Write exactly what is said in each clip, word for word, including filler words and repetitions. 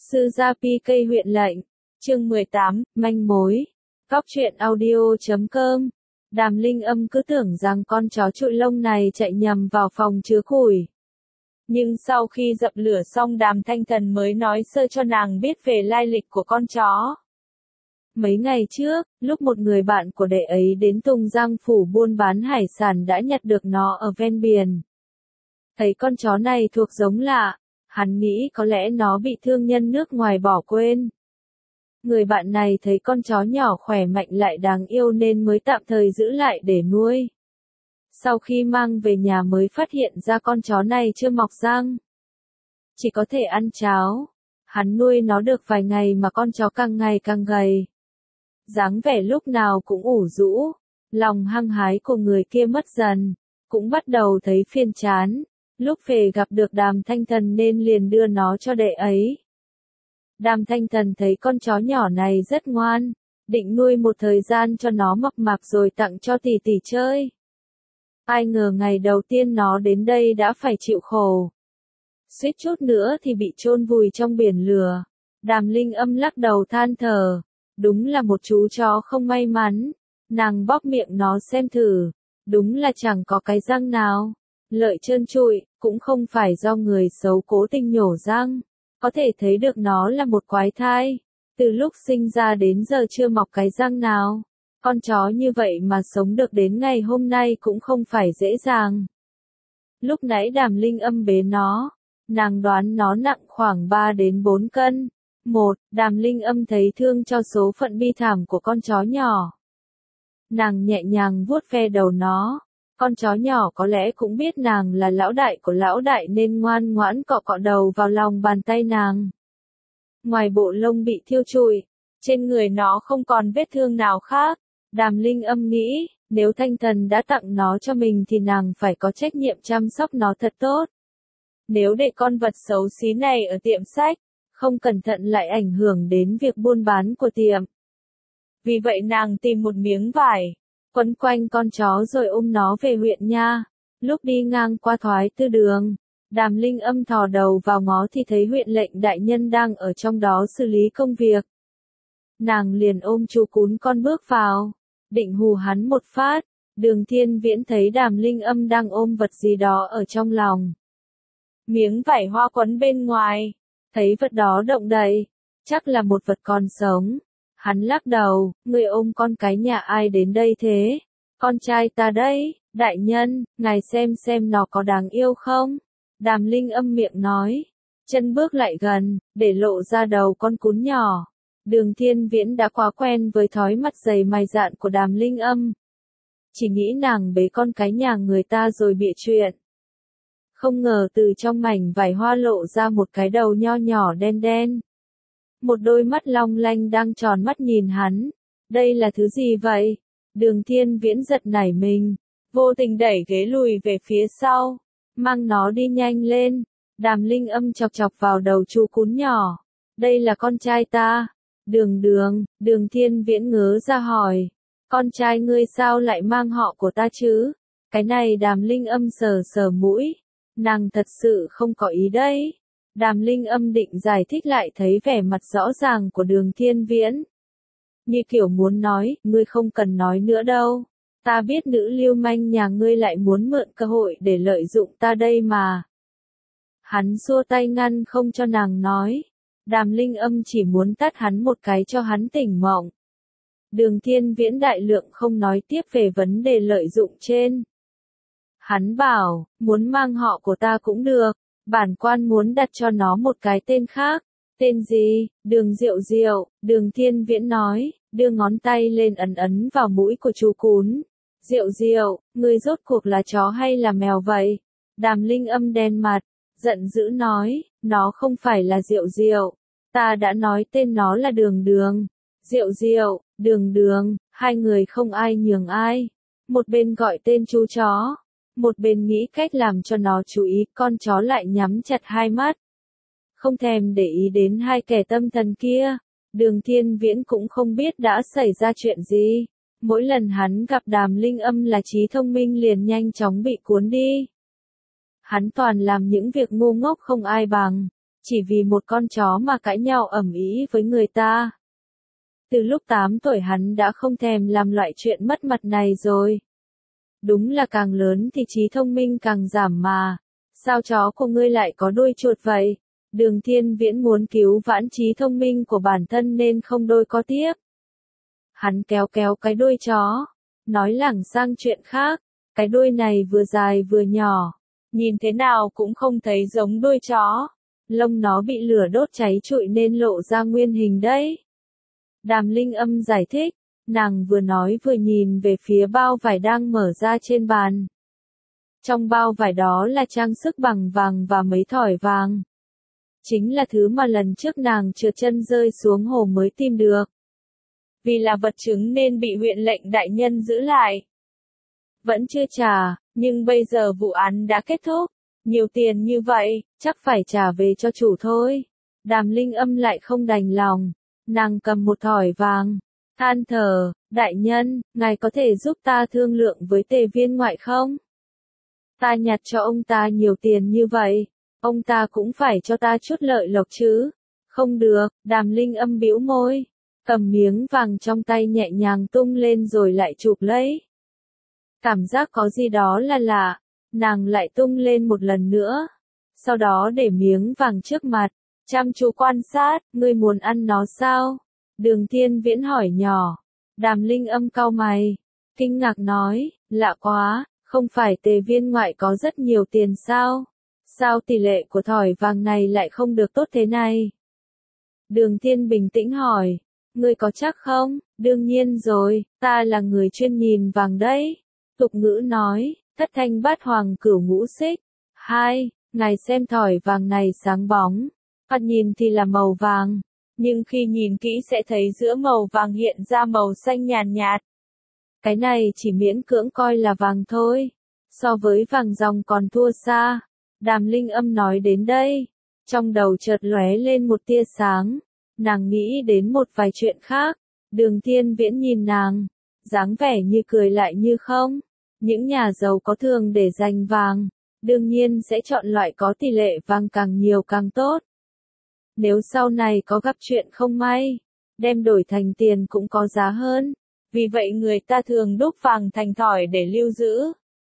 Sư gia pê ca huyện lệnh. Chương mười tám, manh mối. Góc truyện audio chấm com. Đàm Linh Âm cứ tưởng rằng con chó trụi lông này chạy nhầm vào phòng chứa củi. Nhưng sau khi dập lửa xong Đàm Thanh Thần mới nói sơ cho nàng biết về lai lịch của con chó. Mấy ngày trước, lúc một người bạn của đệ ấy đến Tùng Giang phủ buôn bán hải sản đã nhặt được nó ở ven biển. Thấy con chó này thuộc giống lạ, hắn nghĩ có lẽ nó bị thương nhân nước ngoài bỏ quên. Người bạn này thấy con chó nhỏ khỏe mạnh lại đáng yêu nên mới tạm thời giữ lại để nuôi. Sau khi mang về nhà mới phát hiện ra con chó này chưa mọc răng, chỉ có thể ăn cháo. Hắn nuôi nó được vài ngày mà con chó càng ngày càng gầy. Dáng vẻ lúc nào cũng ủ rũ, lòng hăng hái của người kia mất dần, cũng bắt đầu thấy phiền chán. Lúc về gặp được Đàm Thanh Thần nên liền đưa nó cho đệ ấy. Đàm Thanh Thần thấy con chó nhỏ này rất ngoan, định nuôi một thời gian cho nó mập mạp rồi tặng cho tỷ tỷ chơi. Ai ngờ ngày đầu tiên nó đến đây đã phải chịu khổ. Suýt chút nữa thì bị chôn vùi trong biển lửa. Đàm Linh Âm lắc đầu than thở, đúng là một chú chó không may mắn. Nàng bóp miệng nó xem thử, đúng là chẳng có cái răng nào. Lợi trơn trụi, cũng không phải do người xấu cố tình nhổ răng. Có thể thấy được nó là một quái thai. Từ lúc sinh ra đến giờ chưa mọc cái răng nào. Con chó như vậy mà sống được đến ngày hôm nay cũng không phải dễ dàng. Lúc nãy Đàm Linh Âm bế nó, nàng đoán nó nặng khoảng ba đến bốn cân. Một, Đàm Linh Âm thấy thương cho số phận bi thảm của con chó nhỏ. Nàng nhẹ nhàng vuốt ve đầu nó. Con chó nhỏ có lẽ cũng biết nàng là lão đại của lão đại nên ngoan ngoãn cọ cọ đầu vào lòng bàn tay nàng. Ngoài bộ lông bị thiêu trụi, trên người nó không còn vết thương nào khác. Đàm Linh Âm nghĩ, nếu Thanh Thần đã tặng nó cho mình thì nàng phải có trách nhiệm chăm sóc nó thật tốt. Nếu để con vật xấu xí này ở tiệm sách, không cẩn thận lại ảnh hưởng đến việc buôn bán của tiệm. Vì vậy nàng tìm một miếng vải, quấn quanh con chó rồi ôm nó về huyện nha. Lúc đi ngang qua Thoái Tư Đường, Đàm Linh Âm thò đầu vào ngó thì thấy huyện lệnh đại nhân đang ở trong đó xử lý công việc. Nàng liền ôm chú cún con bước vào, định hù hắn một phát. Đường Thiên Viễn thấy Đàm Linh Âm đang ôm vật gì đó ở trong lòng. Miếng vải hoa quấn bên ngoài, thấy vật đó động đậy, chắc là một vật còn sống. Hắn lắc đầu, người ôm con cái nhà ai đến đây thế? Con trai ta đây, đại nhân, ngài xem xem nó có đáng yêu không? Đàm Linh Âm miệng nói, chân bước lại gần, để lộ ra đầu con cún nhỏ. Đường Thiên Viễn đã quá quen với thói mặt dày mày dạn của Đàm Linh Âm. Chỉ nghĩ nàng bế con cái nhà người ta rồi bịa chuyện. Không ngờ từ trong mảnh vải hoa lộ ra một cái đầu nho nhỏ đen đen. Một đôi mắt long lanh đang tròn mắt nhìn hắn. Đây là thứ gì vậy? Đường Thiên Viễn giật nảy mình, vô tình đẩy ghế lùi về phía sau, mang nó đi nhanh lên. Đàm Linh Âm chọc chọc vào đầu chú cún nhỏ. Đây là con trai ta. Đường đường, Đường Thiên Viễn ngớ ra hỏi. Con trai ngươi sao lại mang họ của ta chứ? Cái này Đàm Linh Âm sờ sờ mũi. Nàng thật sự không có ý đấy. Đàm Linh Âm định giải thích lại thấy vẻ mặt rõ ràng của Đường Thiên Viễn. Như kiểu muốn nói, ngươi không cần nói nữa đâu. Ta biết nữ lưu manh nhà ngươi lại muốn mượn cơ hội để lợi dụng ta đây mà. Hắn xua tay ngăn không cho nàng nói. Đàm Linh Âm chỉ muốn tát hắn một cái cho hắn tỉnh mộng. Đường Thiên Viễn đại lượng không nói tiếp về vấn đề lợi dụng trên. Hắn bảo, muốn mang họ của ta cũng được. Bản quan muốn đặt cho nó một cái tên khác. Tên gì? Đường Diệu Diệu, Đường Thiên Viễn nói, đưa ngón tay lên ấn ấn vào mũi của chú cún. Diệu Diệu, ngươi rốt cuộc là chó hay là mèo vậy? Đàm Linh Âm đen mặt, giận dữ nói, nó không phải là Diệu Diệu. Ta đã nói tên nó là Đường Đường. Diệu Diệu, Đường Đường, hai người không ai nhường ai. Một bên gọi tên chú chó. Một bên nghĩ cách làm cho nó chú ý, con chó lại nhắm chặt hai mắt. Không thèm để ý đến hai kẻ tâm thần kia. Đường Thiên Viễn cũng không biết đã xảy ra chuyện gì. Mỗi lần hắn gặp Đàm Linh Âm là trí thông minh liền nhanh chóng bị cuốn đi. Hắn toàn làm những việc ngu ngốc không ai bằng. Chỉ vì một con chó mà cãi nhau ầm ĩ với người ta. Từ lúc tám tuổi hắn đã không thèm làm loại chuyện mất mặt này rồi. Đúng là càng lớn thì trí thông minh càng giảm mà. Sao chó của ngươi lại có đuôi chuột vậy? Đường Thiên Viễn muốn cứu vãn trí thông minh của bản thân nên không đôi co tiếp. Hắn kéo kéo cái đuôi chó, nói lảng sang chuyện khác, cái đuôi này vừa dài vừa nhỏ, nhìn thế nào cũng không thấy giống đuôi chó, lông nó bị lửa đốt cháy trụi nên lộ ra nguyên hình đấy. Đàm Linh Âm giải thích, nàng vừa nói vừa nhìn về phía bao vải đang mở ra trên bàn. Trong bao vải đó là trang sức bằng vàng và mấy thỏi vàng. Chính là thứ mà lần trước nàng trượt chân rơi xuống hồ mới tìm được. Vì là vật chứng nên bị huyện lệnh đại nhân giữ lại. Vẫn chưa trả, nhưng bây giờ vụ án đã kết thúc. Nhiều tiền như vậy, chắc phải trả về cho chủ thôi. Đàm Linh Âm lại không đành lòng. Nàng cầm một thỏi vàng. Than thở, đại nhân, ngài có thể giúp ta thương lượng với Tề Viên Ngoại không? Ta nhặt cho ông ta nhiều tiền như vậy. Ông ta cũng phải cho ta chút lợi lộc chứ. Không được, Đàm Linh Âm bĩu môi. Cầm miếng vàng trong tay nhẹ nhàng tung lên rồi lại chụp lấy. Cảm giác có gì đó là lạ, nàng lại tung lên một lần nữa. Sau đó để miếng vàng trước mặt, chăm chú quan sát, ngươi muốn ăn nó sao? Đường Thiên Viễn hỏi nhỏ. Đàm Linh Âm cau mày, kinh ngạc nói, lạ quá, không phải Tề Viên Ngoại có rất nhiều tiền sao? Sao tỷ lệ của thỏi vàng này lại không được tốt thế này? Đường Thiên bình tĩnh hỏi, ngươi có chắc không? Đương nhiên rồi, ta là người chuyên nhìn vàng đấy. Tục ngữ nói, thất thanh bát hoàng cửu ngũ xích. Hai, ngài xem thỏi vàng này sáng bóng. Thoạt nhìn thì là màu vàng, nhưng khi nhìn kỹ sẽ thấy giữa màu vàng hiện ra màu xanh nhàn nhạt. Cái này chỉ miễn cưỡng coi là vàng thôi. So với vàng ròng còn thua xa. Đàm Linh Âm nói đến đây. Trong đầu chợt lóe lên một tia sáng. Nàng nghĩ đến một vài chuyện khác. Đường Thiên Viễn nhìn nàng. Dáng vẻ như cười lại như không. Những nhà giàu có thường để dành vàng. Đương nhiên sẽ chọn loại có tỷ lệ vàng càng nhiều càng tốt. Nếu sau này có gặp chuyện không may, đem đổi thành tiền cũng có giá hơn. Vì vậy người ta thường đúc vàng thành thỏi để lưu giữ.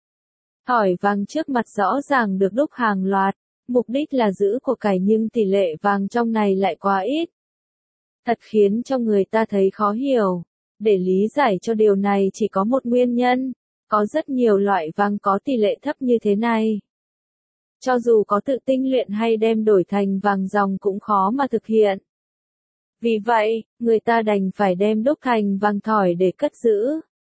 Thỏi vàng trước mặt rõ ràng được đúc hàng loạt, mục đích là giữ của cải nhưng tỷ lệ vàng trong này lại quá ít. Thật khiến cho người ta thấy khó hiểu. Để lý giải cho điều này chỉ có một nguyên nhân, có rất nhiều loại vàng có tỷ lệ thấp như thế này. Cho dù có tự tinh luyện hay đem đổi thành vàng ròng cũng khó mà thực hiện. Vì vậy, người ta đành phải đem đúc thành vàng thỏi để cất giữ.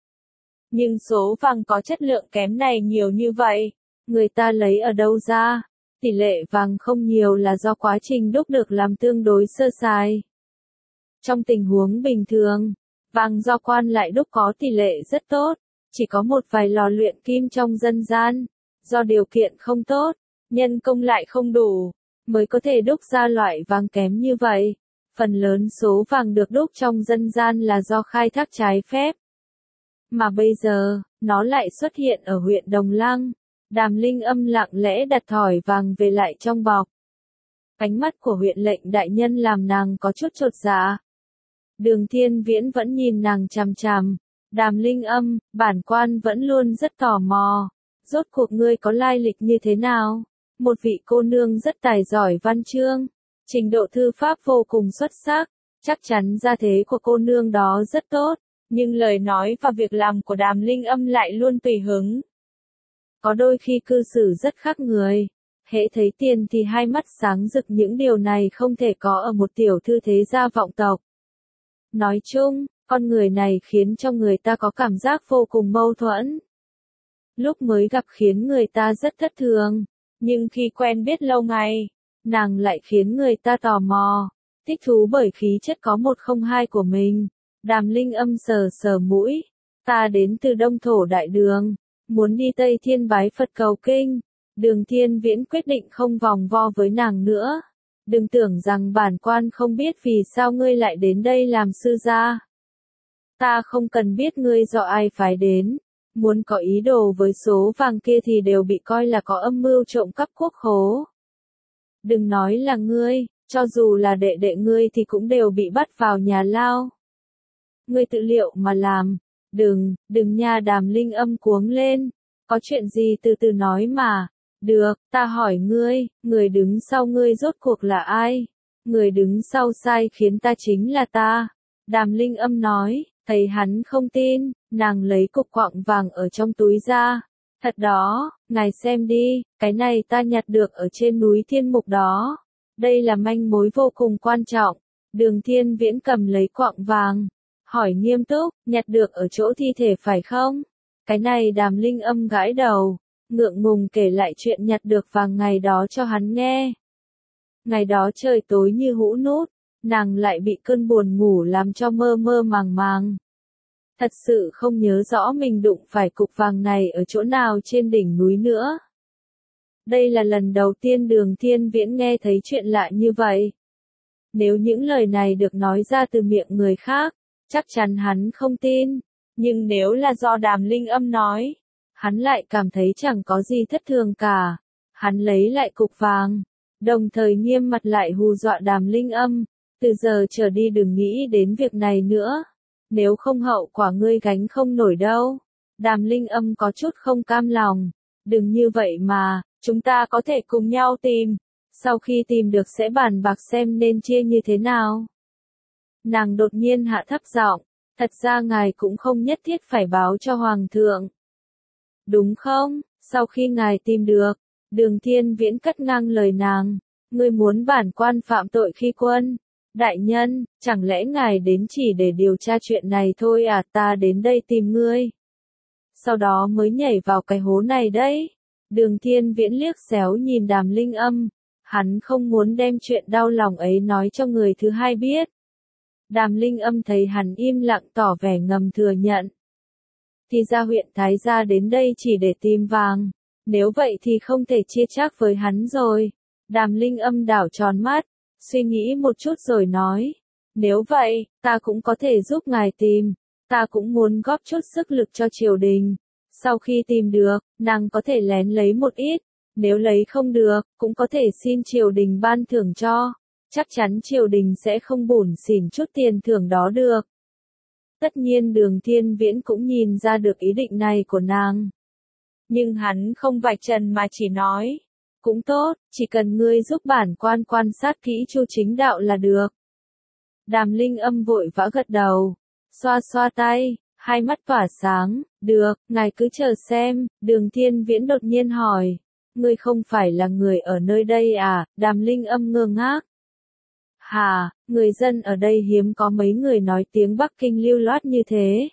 Nhưng số vàng có chất lượng kém này nhiều như vậy, người ta lấy ở đâu ra? Tỷ lệ vàng không nhiều là do quá trình đúc được làm tương đối sơ sài. Trong tình huống bình thường, vàng do quan lại đúc có tỷ lệ rất tốt, chỉ có một vài lò luyện kim trong dân gian, do điều kiện không tốt, nhân công lại không đủ, mới có thể đúc ra loại vàng kém như vậy. Phần lớn số vàng được đúc trong dân gian là do khai thác trái phép. Mà bây giờ, nó lại xuất hiện ở huyện Đồng Lăng. Đàm Linh Âm lặng lẽ đặt thỏi vàng về lại trong bọc. Ánh mắt của huyện lệnh đại nhân làm nàng có chút chột dạ. Đường Thiên Viễn vẫn nhìn nàng chằm chằm. Đàm Linh Âm, bản quan vẫn luôn rất tò mò. Rốt cuộc ngươi có lai lịch như thế nào? Một vị cô nương rất tài giỏi văn chương. Trình độ thư pháp vô cùng xuất sắc. Chắc chắn gia thế của cô nương đó rất tốt. Nhưng lời nói và việc làm của Đàm Linh Âm lại luôn tùy hứng. Có đôi khi cư xử rất khác người. Hễ thấy tiền thì hai mắt sáng rực, những điều này không thể có ở một tiểu thư thế gia vọng tộc. Nói chung, con người này khiến cho người ta có cảm giác vô cùng mâu thuẫn. Lúc mới gặp khiến người ta rất thất thường, nhưng khi quen biết lâu ngày, nàng lại khiến người ta tò mò, thích thú bởi khí chất có một không hai của mình. Đàm Linh Âm sờ sờ mũi, ta đến từ Đông Thổ Đại Đường, muốn đi Tây Thiên bái Phật cầu kinh. Đường Thiên Viễn quyết định không vòng vo với nàng nữa. Đừng tưởng rằng bản quan không biết vì sao ngươi lại đến đây làm sư gia. Ta không cần biết ngươi do ai phái đến. Muốn có ý đồ với số vàng kia thì đều bị coi là có âm mưu trộm cắp quốc khố. Đừng nói là ngươi, cho dù là đệ đệ ngươi thì cũng đều bị bắt vào nhà lao. Ngươi tự liệu mà làm. Đừng, đừng nha. Đàm Linh Âm cuống lên. Có chuyện gì từ từ nói mà. Được, ta hỏi ngươi, người đứng sau ngươi rốt cuộc là ai? Người đứng sau sai khiến ta chính là ta. Đàm Linh Âm nói, thấy hắn không tin, nàng lấy cục quặng vàng ở trong túi ra. Thật đó, ngài xem đi, cái này ta nhặt được ở trên núi Thiên Mục đó. Đây là manh mối vô cùng quan trọng. Đường Thiên Viễn cầm lấy quặng vàng. Hỏi nghiêm túc, nhặt được ở chỗ thi thể phải không? Cái này Đàm Linh Âm gãi đầu, ngượng ngùng kể lại chuyện nhặt được vàng ngày đó cho hắn nghe. Ngày đó trời tối như hũ nút, nàng lại bị cơn buồn ngủ làm cho mơ mơ màng màng. Thật sự không nhớ rõ mình đụng phải cục vàng này ở chỗ nào trên đỉnh núi nữa. Đây là lần đầu tiên Đường Thiên Viễn nghe thấy chuyện lạ như vậy. Nếu những lời này được nói ra từ miệng người khác, chắc chắn hắn không tin. Nhưng nếu là do Đàm Linh Âm nói, hắn lại cảm thấy chẳng có gì thất thường cả. Hắn lấy lại cục vàng, đồng thời nghiêm mặt lại hù dọa Đàm Linh Âm. Từ giờ trở đi đừng nghĩ đến việc này nữa. Nếu không hậu quả ngươi gánh không nổi đâu. Đàm Linh Âm có chút không cam lòng. Đừng như vậy mà, chúng ta có thể cùng nhau tìm. Sau khi tìm được sẽ bàn bạc xem nên chia như thế nào. Nàng đột nhiên hạ thấp giọng, thật ra ngài cũng không nhất thiết phải báo cho Hoàng thượng. Đúng không? Sau khi ngài tìm được, Đường Thiên Viễn cắt ngang lời nàng. Ngươi muốn bản quan phạm tội khi quân. Đại nhân, chẳng lẽ ngài đến chỉ để điều tra chuyện này thôi à? Ta đến đây tìm ngươi. Sau đó mới nhảy vào cái hố này đấy. Đường Thiên Viễn liếc xéo nhìn Đàm Linh Âm. Hắn không muốn đem chuyện đau lòng ấy nói cho người thứ hai biết. Đàm Linh Âm thấy hắn im lặng tỏ vẻ ngầm thừa nhận. Thì ra huyện Thái Gia đến đây chỉ để tìm vàng. Nếu vậy thì không thể chia chác với hắn rồi. Đàm Linh Âm đảo tròn mắt, suy nghĩ một chút rồi nói. Nếu vậy, ta cũng có thể giúp ngài tìm. Ta cũng muốn góp chút sức lực cho triều đình. Sau khi tìm được, nàng có thể lén lấy một ít. Nếu lấy không được, cũng có thể xin triều đình ban thưởng cho. Chắc chắn triều đình sẽ không bủn xỉn chút tiền thưởng đó được. Tất nhiên Đường Thiên Viễn cũng nhìn ra được ý định này của nàng. Nhưng hắn không vạch trần mà chỉ nói. Cũng tốt, chỉ cần ngươi giúp bản quan quan sát kỹ Chu Chính Đạo là được. Đàm Linh Âm vội vã gật đầu. Xoa xoa tay, hai mắt tỏa sáng. Được, ngài cứ chờ xem. Đường Thiên Viễn đột nhiên hỏi. Ngươi không phải là người ở nơi đây à? Đàm Linh Âm ngơ ngác. Hà, người dân ở đây hiếm có mấy người nói tiếng Bắc Kinh lưu loát như thế.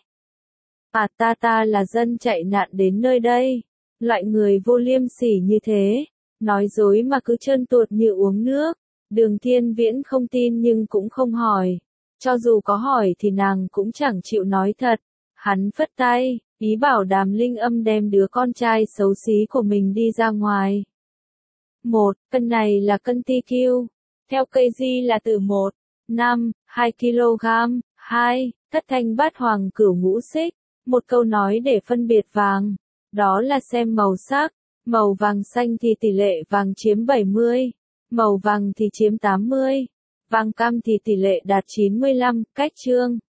À ta ta là dân chạy nạn đến nơi đây. Loại người vô liêm sỉ như thế. Nói dối mà cứ trơn tuột như uống nước. Đường Thiên Viễn không tin nhưng cũng không hỏi. Cho dù có hỏi thì nàng cũng chẳng chịu nói thật. Hắn phất tay, ý bảo Đàm Linh Âm đem đứa con trai xấu xí của mình đi ra ngoài. Một, cân này là cân ti kiu. Theo cây di là từ một, năm, hai ki lô gam. Hai, thất thanh bát hoàng cửu ngũ xích. Một câu nói để phân biệt vàng. Đó là xem màu sắc. Màu vàng xanh thì tỷ lệ vàng chiếm bảy mươi. Màu vàng thì chiếm tám mươi. Vàng cam thì tỷ lệ đạt chín mươi lăm. Cách chương.